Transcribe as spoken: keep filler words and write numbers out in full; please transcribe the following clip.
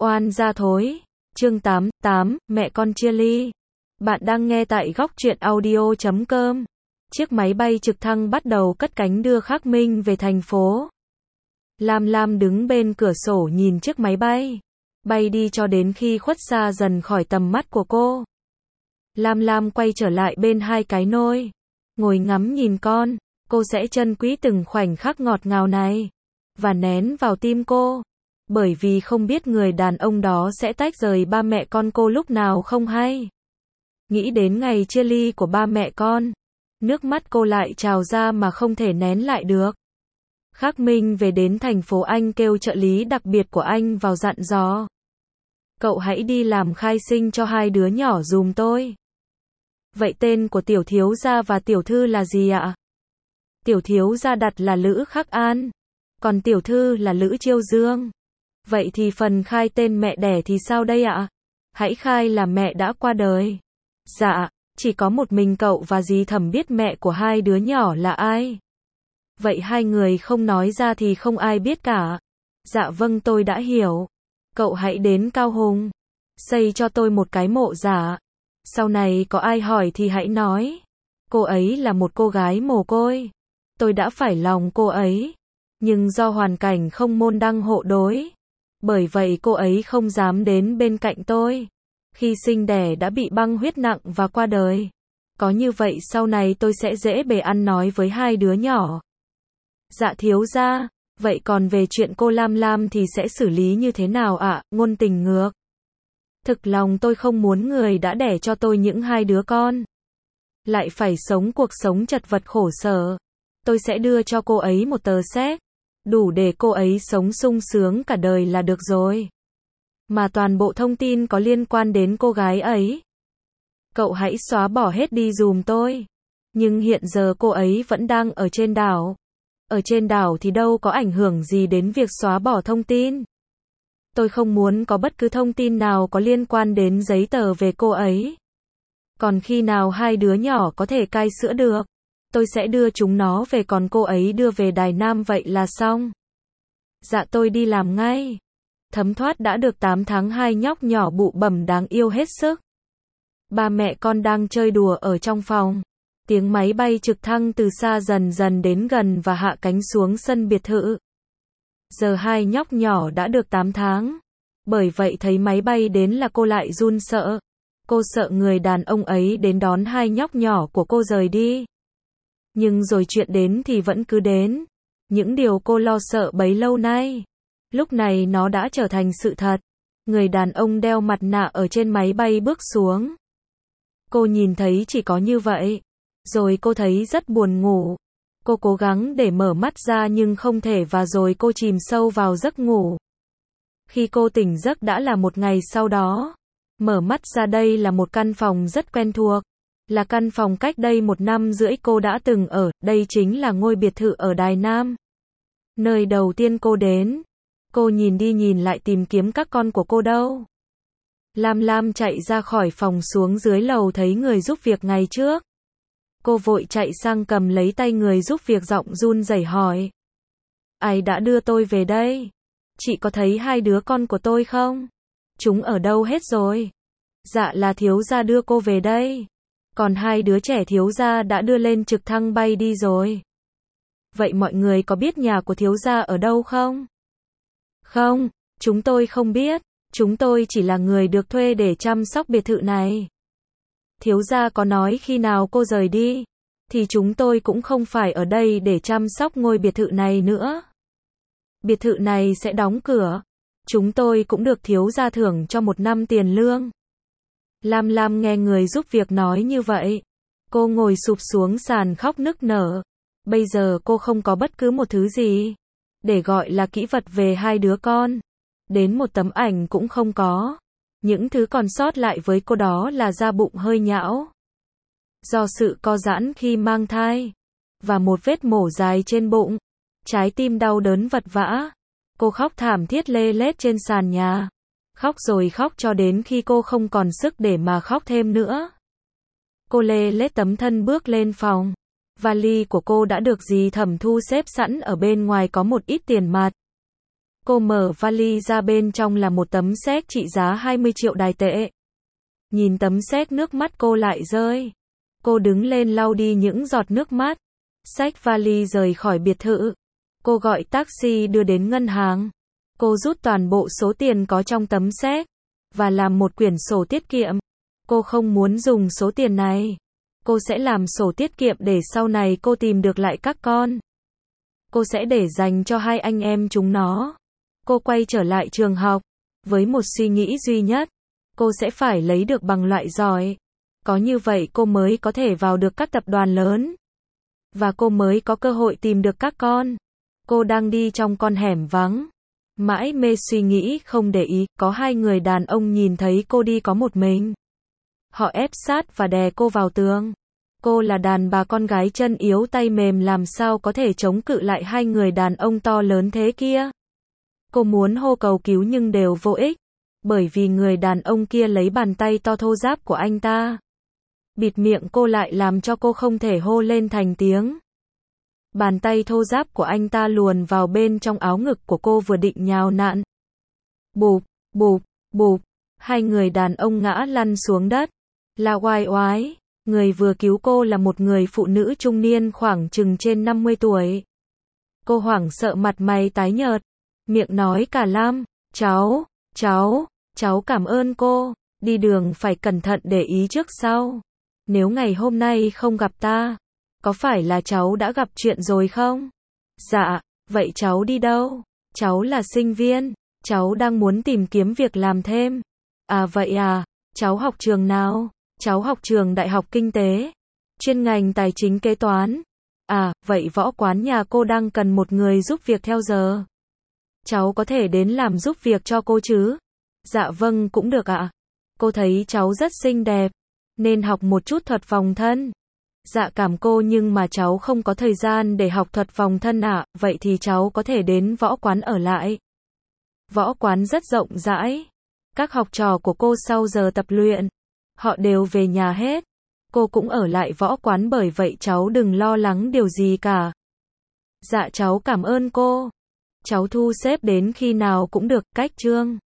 Oan gia thối. Chương tám, tám, mẹ con chia ly. Bạn đang nghe tại góc truyện audio chấm com. Chiếc máy bay trực thăng bắt đầu cất cánh đưa Khắc Minh về thành phố. Lam Lam đứng bên cửa sổ nhìn chiếc máy bay. Bay đi cho đến khi khuất xa dần khỏi tầm mắt của cô. Lam Lam quay trở lại bên hai cái nôi. Ngồi ngắm nhìn con. Cô sẽ trân quý từng khoảnh khắc ngọt ngào này. Và nén vào tim cô. Bởi vì không biết người đàn ông đó sẽ tách rời ba mẹ con cô lúc nào không hay. Nghĩ đến ngày chia ly của ba mẹ con. Nước mắt cô lại trào ra mà không thể nén lại được. Khắc Minh về đến thành phố, anh kêu trợ lý đặc biệt của anh vào dặn dò. Cậu hãy đi làm khai sinh cho hai đứa nhỏ giùm tôi. Vậy tên của tiểu thiếu gia và tiểu thư là gì ạ? Tiểu thiếu gia đặt là Lữ Khắc An. Còn tiểu thư là Lữ Chiêu Dương. Vậy thì phần khai tên mẹ đẻ thì sao đây ạ? Hãy khai là mẹ đã qua đời. Dạ, chỉ có một mình cậu và dì Thẩm biết mẹ của hai đứa nhỏ là ai. Vậy hai người không nói ra thì không ai biết cả. Dạ vâng, tôi đã hiểu. Cậu hãy đến Cao Hùng. Xây cho tôi một cái mộ giả. Sau này có ai hỏi thì hãy nói. Cô ấy là một cô gái mồ côi. Tôi đã phải lòng cô ấy. Nhưng do hoàn cảnh không môn đăng hộ đối. Bởi vậy cô ấy không dám đến bên cạnh tôi. Khi sinh đẻ đã bị băng huyết nặng và qua đời. Có như vậy sau này tôi sẽ dễ bề ăn nói với hai đứa nhỏ. Dạ thiếu gia, vậy còn về chuyện cô Lam Lam thì sẽ xử lý như thế nào ạ? Ngôn tình ngược. Thực lòng tôi không muốn người đã đẻ cho tôi những hai đứa con. Lại phải sống cuộc sống chật vật khổ sở. Tôi sẽ đưa cho cô ấy một tờ séc. Đủ để cô ấy sống sung sướng cả đời là được rồi. Mà toàn bộ thông tin có liên quan đến cô gái ấy. Cậu hãy xóa bỏ hết đi dùm tôi. Nhưng hiện giờ cô ấy vẫn đang ở trên đảo. Ở trên đảo thì đâu có ảnh hưởng gì đến việc xóa bỏ thông tin. Tôi không muốn có bất cứ thông tin nào có liên quan đến giấy tờ về cô ấy. Còn khi nào hai đứa nhỏ có thể cai sữa được, tôi sẽ đưa chúng nó về, còn cô ấy đưa về Đài Nam vậy là xong. Dạ tôi đi làm ngay. Thấm thoát đã được tám tháng, hai nhóc nhỏ bụ bẩm đáng yêu hết sức. Ba mẹ con đang chơi đùa ở trong phòng. Tiếng máy bay trực thăng từ xa dần dần đến gần và hạ cánh xuống sân biệt thự. Giờ hai nhóc nhỏ đã được tám tháng. Bởi vậy thấy máy bay đến là cô lại run sợ. Cô sợ người đàn ông ấy đến đón hai nhóc nhỏ của cô rời đi. Nhưng rồi chuyện đến thì vẫn cứ đến. Những điều cô lo sợ bấy lâu nay. Lúc này nó đã trở thành sự thật. Người đàn ông đeo mặt nạ ở trên máy bay bước xuống. Cô nhìn thấy chỉ có như vậy. Rồi cô thấy rất buồn ngủ. Cô cố gắng để mở mắt ra nhưng không thể, và rồi cô chìm sâu vào giấc ngủ. Khi cô tỉnh giấc đã là một ngày sau đó. Mở mắt ra, đây là một căn phòng rất quen thuộc. Là căn phòng cách đây một năm rưỡi cô đã từng ở. Đây chính là ngôi biệt thự ở Đài Nam. Nơi đầu tiên cô đến. Cô nhìn đi nhìn lại tìm kiếm các con của cô đâu. Lam Lam chạy ra khỏi phòng xuống dưới lầu thấy người giúp việc ngày trước. Cô vội chạy sang cầm lấy tay người giúp việc, giọng run rẩy hỏi. Ai đã đưa tôi về đây? Chị có thấy hai đứa con của tôi không? Chúng ở đâu hết rồi? Dạ là thiếu gia đưa cô về đây. Còn hai đứa trẻ thiếu gia đã đưa lên trực thăng bay đi rồi. Vậy mọi người có biết nhà của thiếu gia ở đâu không? Không, chúng tôi không biết. Chúng tôi chỉ là người được thuê để chăm sóc biệt thự này. Thiếu gia có nói khi nào cô rời đi, thì chúng tôi cũng không phải ở đây để chăm sóc ngôi biệt thự này nữa. Biệt thự này sẽ đóng cửa. Chúng tôi cũng được thiếu gia thưởng cho một năm tiền lương. Lam Lam nghe người giúp việc nói như vậy. Cô ngồi sụp xuống sàn khóc nức nở. Bây giờ cô không có bất cứ một thứ gì để gọi là kỹ vật về hai đứa con. Đến một tấm ảnh cũng không có. Những thứ còn sót lại với cô đó là da bụng hơi nhão. Do sự co giãn khi mang thai. Và một vết mổ dài trên bụng. Trái tim đau đớn vật vã. Cô khóc thảm thiết lê lết trên sàn nhà. Khóc rồi khóc cho đến khi cô không còn sức để mà khóc thêm nữa. Cô lê lết tấm thân bước lên phòng. Vali của cô đã được dì Thẩm thu xếp sẵn ở bên ngoài, có một ít tiền mặt. Cô mở vali ra, bên trong là một tấm séc trị giá hai mươi triệu đài tệ. Nhìn tấm séc, nước mắt cô lại rơi. Cô đứng lên lau đi những giọt nước mắt. Xách vali rời khỏi biệt thự. Cô gọi taxi đưa đến ngân hàng. Cô rút toàn bộ số tiền có trong tấm séc và làm một quyển sổ tiết kiệm. Cô không muốn dùng số tiền này. Cô sẽ làm sổ tiết kiệm để sau này cô tìm được lại các con. Cô sẽ để dành cho hai anh em chúng nó. Cô quay trở lại trường học với một suy nghĩ duy nhất. Cô sẽ phải lấy được bằng loại giỏi. Có như vậy cô mới có thể vào được các tập đoàn lớn. Và cô mới có cơ hội tìm được các con. Cô đang đi trong con hẻm vắng. Mãi mê suy nghĩ không để ý, có hai người đàn ông nhìn thấy cô đi có một mình. Họ ép sát và đè cô vào tường. Cô là đàn bà con gái chân yếu tay mềm, làm sao có thể chống cự lại hai người đàn ông to lớn thế kia. Cô muốn hô cầu cứu nhưng đều vô ích. Bởi vì người đàn ông kia lấy bàn tay to thô ráp của anh ta bịt miệng cô lại, làm cho cô không thể hô lên thành tiếng. Bàn tay thô ráp của anh ta luồn vào bên trong áo ngực của cô, vừa định nhào nặn. Bụp, bụp, bụp, hai người đàn ông ngã lăn xuống đất. La oai oái, người vừa cứu cô là một người phụ nữ trung niên khoảng chừng trên năm mươi tuổi. Cô hoảng sợ, mặt mày tái nhợt, miệng nói cả lam, cháu, cháu, cháu cảm ơn cô, đi đường phải cẩn thận để ý trước sau. Nếu ngày hôm nay không gặp ta, có phải là cháu đã gặp chuyện rồi không? Dạ, vậy cháu đi đâu? Cháu là sinh viên, cháu đang muốn tìm kiếm việc làm thêm. À vậy à, cháu học trường nào? Cháu học trường Đại học Kinh tế, chuyên ngành tài chính kế toán. À, vậy võ quán nhà cô đang cần một người giúp việc theo giờ. Cháu có thể đến làm giúp việc cho cô chứ? Dạ vâng, cũng được ạ. Cô thấy cháu rất xinh đẹp, nên học một chút thuật phòng thân. Dạ cảm cô, nhưng mà cháu không có thời gian để học thuật phòng thân ạ. Vậy thì cháu có thể đến võ quán ở lại. Võ quán rất rộng rãi. Các học trò của cô sau giờ tập luyện, họ đều về nhà hết. Cô cũng ở lại võ quán, bởi vậy cháu đừng lo lắng điều gì cả. Dạ cháu cảm ơn cô. Cháu thu xếp đến khi nào cũng được, cách chương.